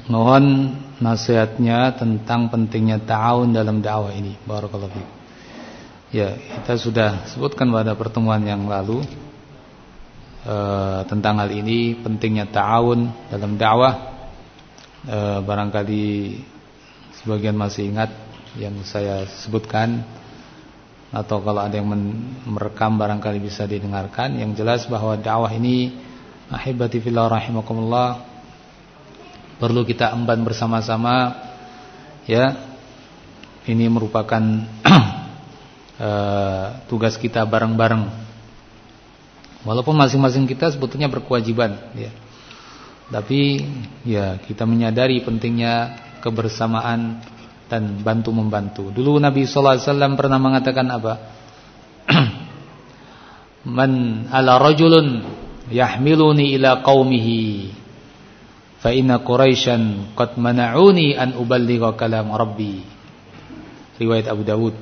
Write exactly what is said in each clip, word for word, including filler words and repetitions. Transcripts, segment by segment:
mohon nasihatnya tentang pentingnya ta'awun dalam dakwah ini. Barakallahu fiik. Ya, kita sudah sebutkan pada pertemuan yang lalu e, tentang hal ini, pentingnya ta'awun dalam dakwah. E, barangkali sebagian masih ingat yang saya sebutkan, atau kalau ada yang merekam barangkali bisa didengarkan. Yang jelas bahwa dakwah ini, ahibati fillah rahimakumullah, perlu kita emban bersama-sama, ya. Ini merupakan uh, tugas kita bareng-bareng. Walaupun masing-masing kita sebetulnya berkewajiban, ya. Tapi ya kita menyadari pentingnya kebersamaan dan bantu-membantu. Dulu Nabi sallallahu alaihi wasallam pernah mengatakan apa? Man ala rajulun yahmiluni ila qaumihi fa inna Quraisyan qad mana'uni an uballigha kalam Rabbi. Riwayat Abu Dawud.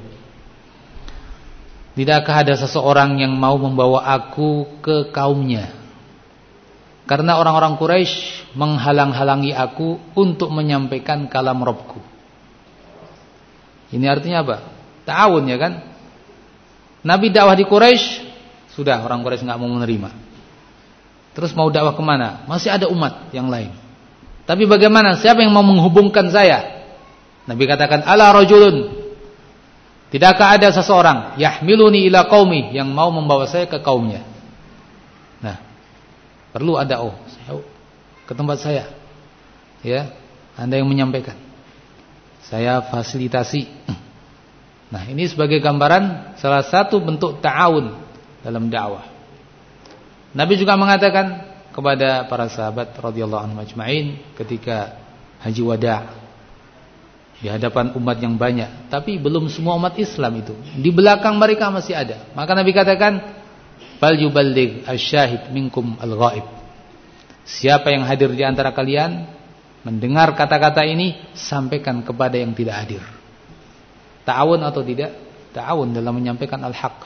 Tidakkah ada seseorang yang mau membawa aku ke kaumnya? Karena orang-orang Quraisy menghalang-halangi aku untuk menyampaikan kalam Rabbku. Ini artinya apa? Ta'awun, ya kan? Nabi dakwah di Quraisy, sudah orang Quraisy enggak mau menerima. Terus mau dakwah kemana? Masih ada umat yang lain. Tapi bagaimana? Siapa yang mau menghubungkan saya? Nabi katakan, ala rajulun, tidakkah ada seseorang yahmiluni ila qaumi, yang mau membawa saya ke kaumnya. Nah, perlu ada oh, saya ke tempat saya. Ya, Anda yang menyampaikan, saya fasilitasi. Nah, ini sebagai gambaran salah satu bentuk ta'awun dalam dakwah. Nabi juga mengatakan kepada para sahabat radhiyallahu anhum ajma'in ketika haji wada' di hadapan umat yang banyak, tapi belum semua umat Islam itu. Di belakang mereka masih ada. Maka Nabi katakan, "Fal yuballigh asy-syahid minkum al-ghaib." Siapa yang hadir di antara kalian mendengar kata-kata ini, sampaikan kepada yang tidak hadir. Ta'awun atau tidak? Ta'awun dalam menyampaikan al-haq.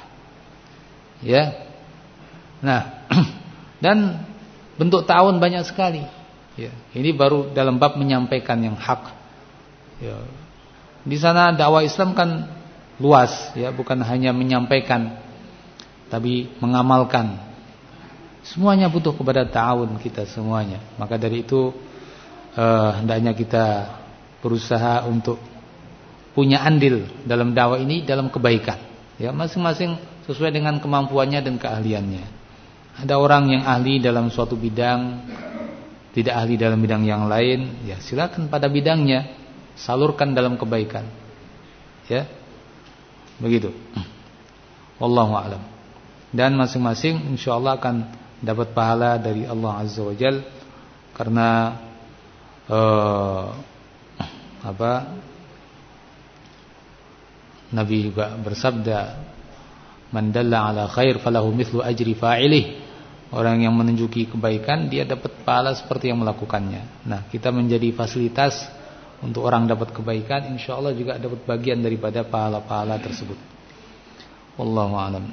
Ya. Nah, dan bentuk ta'awun banyak sekali. Ya, ini baru dalam bab menyampaikan yang hak. Ya. Di sana dakwah Islam kan luas, ya, bukan hanya menyampaikan, tapi mengamalkan. Semuanya butuh kepada ta'awun kita semuanya. Maka dari itu eh, hendaknya kita berusaha untuk punya andil dalam dakwah ini, dalam kebaikan. Ya, masing-masing sesuai dengan kemampuannya dan keahliannya. Ada orang yang ahli dalam suatu bidang, tidak ahli dalam bidang yang lain, ya silakan pada bidangnya salurkan dalam kebaikan. Ya. Begitu. Wallahu a'lam. Dan masing-masing insyaallah akan dapat pahala dari Allah Azza wa Jalla, karena uh, apa? Nabi juga bersabda, "Man dalla 'ala khair falahu mithlu ajri fa'ilih." Orang yang menunjuki kebaikan, dia dapat pahala seperti yang melakukannya. Nah, kita menjadi fasilitas untuk orang dapat kebaikan, insyaallah juga dapat bagian daripada pahala-pahala tersebut. Wallahu a'lam.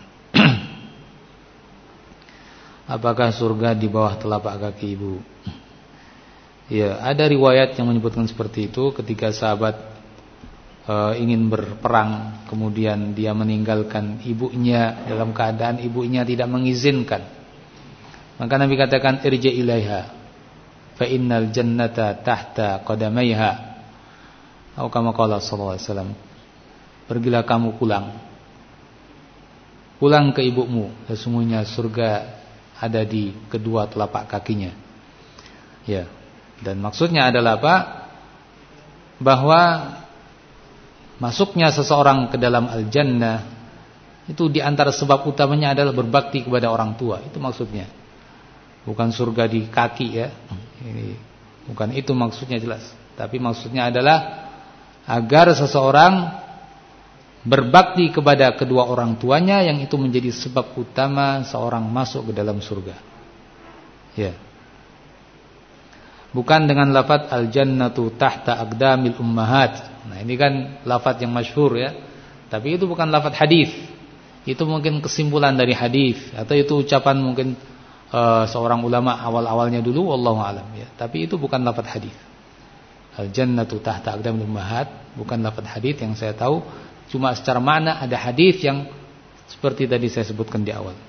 Apakah surga di bawah telapak kaki ibu? Ya, ada riwayat yang menyebutkan seperti itu. Ketika sahabat e, ingin berperang, kemudian dia meninggalkan ibunya dalam keadaan ibunya tidak mengizinkan, maka Nabi katakan, irji ilaiha fa innal jannata tahta qadamaiha. Atau kama qala sallallahu alaihi wasallam, pergilah kamu pulang. Pulang ke ibumu, sesungguhnya surga ada di kedua telapak kakinya. Ya. Dan maksudnya adalah apa? Bahwa masuknya seseorang ke dalam al-jannah itu di antara sebab utamanya adalah berbakti kepada orang tua. Itu maksudnya. Bukan surga di kaki, ya. Ini bukan itu maksudnya, jelas. Tapi maksudnya adalah agar seseorang berbakti kepada kedua orang tuanya, yang itu menjadi sebab utama seorang masuk ke dalam surga. Ya. Bukan dengan lafaz al-jannatu tahta aqdamil ummahat. Nah, ini kan lafaz yang masyhur, ya. Tapi itu bukan lafaz hadis. Itu mungkin kesimpulan dari hadis, atau itu ucapan mungkin uh, seorang ulama awal-awalnya dulu, wallahu alam, ya. Tapi itu bukan lafaz hadis. al-jannatu tahta aqdamil ummahat, bukan lafaz hadis yang saya tahu, cuma secara makna ada hadis yang seperti tadi saya sebutkan di awal.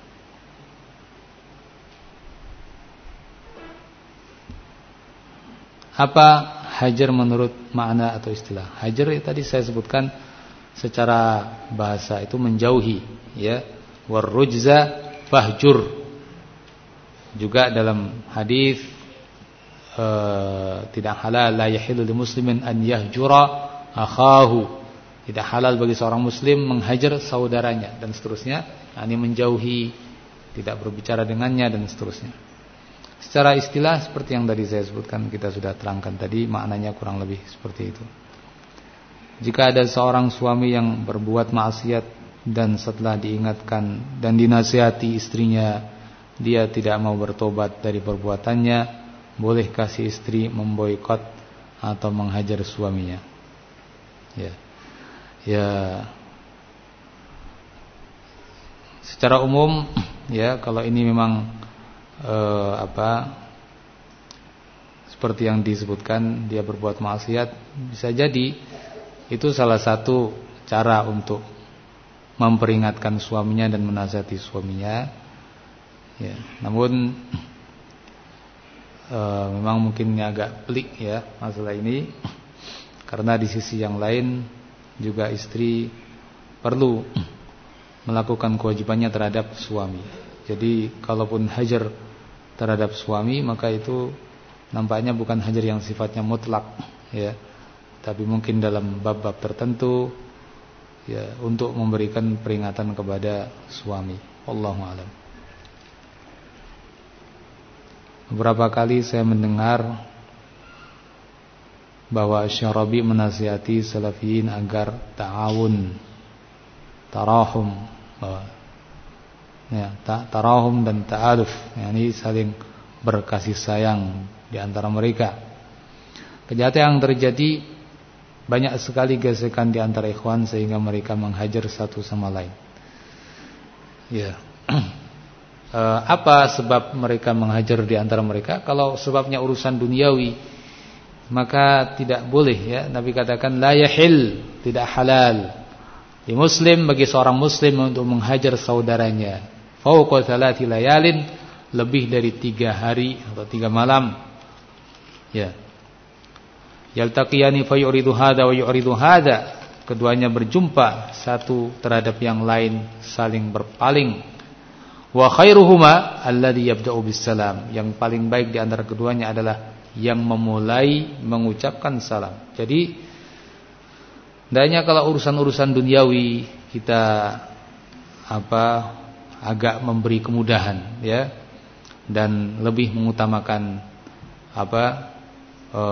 Apa hajar menurut makna atau istilah? Hajar tadi saya sebutkan secara bahasa itu menjauhi, ya. Warrujza fahjur. Juga dalam hadis e, tidak halal, la yahillu lil muslimin an yahjura akhahu. Tidak halal bagi seorang muslim menghajar saudaranya dan seterusnya. Ini menjauhi, tidak berbicara dengannya dan seterusnya. Secara istilah seperti yang tadi saya sebutkan, kita sudah terangkan tadi, maknanya kurang lebih seperti itu. Jika ada seorang suami yang berbuat maksiat dan setelah diingatkan dan dinasihati istrinya, dia tidak mau bertobat dari perbuatannya, bolehkah si istri memboikot atau menghajar suaminya? Ya, ya. Secara umum, ya, kalau ini memang Eh, apa seperti yang disebutkan, dia berbuat maksiat, bisa jadi itu salah satu cara untuk memperingatkan suaminya dan menasihati suaminya, ya. Namun eh, memang mungkin agak pelik, ya, masalah ini, karena di sisi yang lain juga istri perlu melakukan kewajibannya terhadap suami. Jadi kalaupun hajar terhadap suami, maka itu nampaknya bukan hajar yang sifatnya mutlak, ya, tapi mungkin dalam bab-bab tertentu, ya, untuk memberikan peringatan kepada suami. Wallahu a'lam. Beberapa kali saya mendengar bahwa Syarabi menasihati salafiyin agar ta'awun, tarahum, bahwa ya, tarahum dan ta'aluf, yakni saling berkasih sayang di antara mereka. Kejahatan yang terjadi, banyak sekali gesekan di antara ikhwan sehingga mereka menghajar satu sama lain. Ya. E, apa sebab mereka menghajar di antara mereka? Kalau sebabnya urusan duniawi, maka tidak boleh, ya. Nabi katakan la yahil, tidak halal di muslim, bagi seorang muslim untuk menghajar saudaranya fauqa thalathi layalin, lebih dari tiga hari atau tiga malam, ya. Yaltaqiyani fa yuridu hadza wa yuridu hadza, keduanya berjumpa satu terhadap yang lain, saling berpaling. Wa khairuhuma alladhi yabda'u bis salam, yang paling baik di antara keduanya adalah yang memulai mengucapkan salam. Jadi hendaknya kalau urusan-urusan duniawi kita apa agak memberi kemudahan, ya, dan lebih mengutamakan apa e,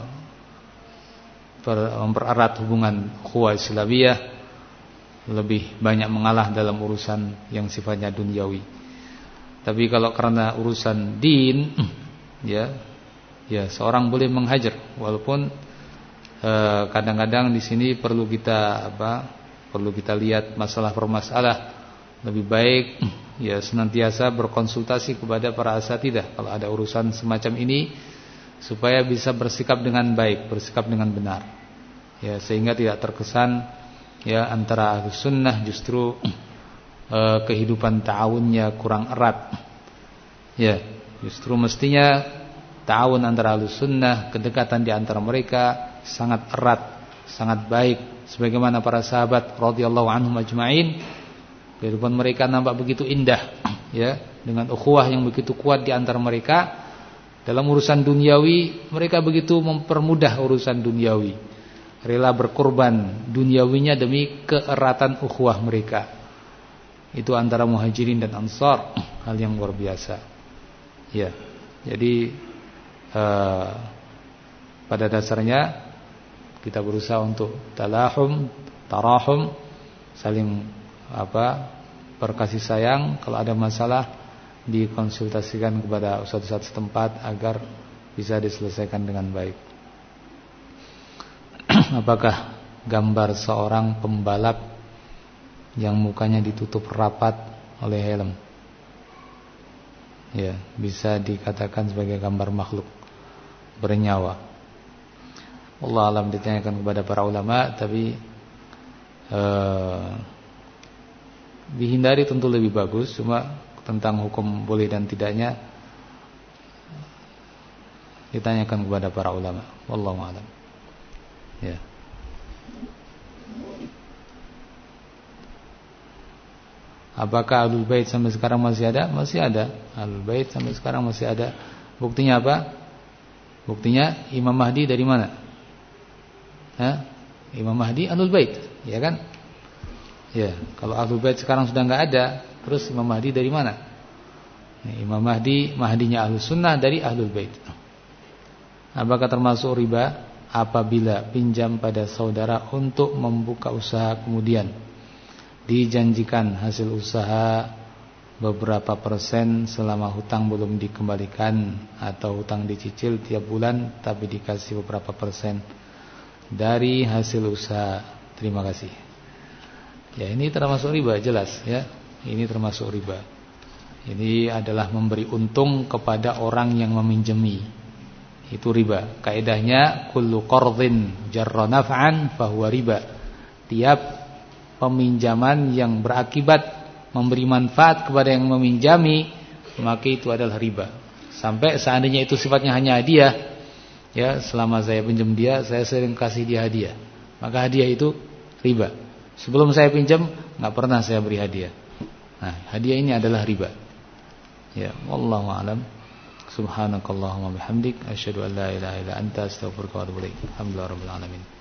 mempererat hubungan ukhuwah Islamiyah, lebih banyak mengalah dalam urusan yang sifatnya duniawi. Tapi kalau karena urusan din, ya, ya seorang boleh menghajar, walaupun e, kadang-kadang di sini perlu kita apa perlu kita lihat masalah per masalah. Lebih baik, ya, senantiasa berkonsultasi kepada para asatidzah kalau ada urusan semacam ini, supaya bisa bersikap dengan baik, bersikap dengan benar, ya, sehingga tidak terkesan, ya, antara Ahlus Sunnah justru eh, kehidupan ta'awunnya kurang erat, ya. Justru mestinya ta'awun antara Ahlus Sunnah, kedekatan di antara mereka sangat erat, sangat baik, sebagaimana para sahabat radhiyallahu anhum ajma'in. Kehidupan mereka nampak begitu indah, ya, dengan ukhuwah yang begitu kuat di antara mereka. Dalam urusan duniawi, mereka begitu mempermudah urusan duniawi, rela berkorban duniawinya demi keeratan ukhuwah mereka. Itu antara muhajirin dan ansar, hal yang luar biasa, ya. Jadi eh, pada dasarnya kita berusaha untuk talahum, tarahum, saling apa berkasih sayang. Kalau ada masalah dikonsultasikan kepada ustaz-ustaz setempat agar bisa diselesaikan dengan baik. Apakah gambar seorang pembalap yang mukanya ditutup rapat oleh helm, ya, bisa dikatakan sebagai gambar makhluk bernyawa? Allah alam ditanyakan kepada para ulama, tapi uh, dihindari tentu lebih bagus. Cuma tentang hukum boleh dan tidaknya ditanyakan kepada para ulama. Wallahu a'lam. Ya. Apakah Ahlul Bait sampai sekarang masih ada? Masih ada. Ahlul Bait sampai sekarang masih ada. Buktinya apa? Buktinya Imam Mahdi dari mana? Hah? Imam Mahdi Ahlul Bait, ya kan? Ya, kalau Ahlul Bait sekarang sudah enggak ada, terus Imam Mahdi dari mana? Imam Mahdi, Mahdinya Ahlus Sunnah dari Ahlul Bait. Apakah termasuk riba apabila pinjam pada saudara untuk membuka usaha, kemudian dijanjikan hasil usaha beberapa persen selama hutang belum dikembalikan, atau hutang dicicil tiap bulan tapi dikasih beberapa persen dari hasil usaha? Terima kasih. Ya, ini termasuk riba, jelas ya. Ini termasuk riba. Ini adalah memberi untung kepada orang yang meminjami. Itu riba. Kaidahnya kullu qardhin jarra naf'an fahuwa riba. Tiap peminjaman yang berakibat memberi manfaat kepada yang meminjami, maka itu adalah riba. Sampai seandainya itu sifatnya hanya hadiah, ya, selama saya pinjam dia, saya sering kasih dia hadiah, maka hadiah itu riba. Sebelum saya pinjam, nggak pernah saya beri hadiah. Nah, hadiah ini adalah riba. Ya, wallahu a'lam. Subhanakallahumma bihamdik, asyhadu an la ilaha illa anta, astaghfiruka wa atubu ilaik. Alhamdulillahirabbil alamin.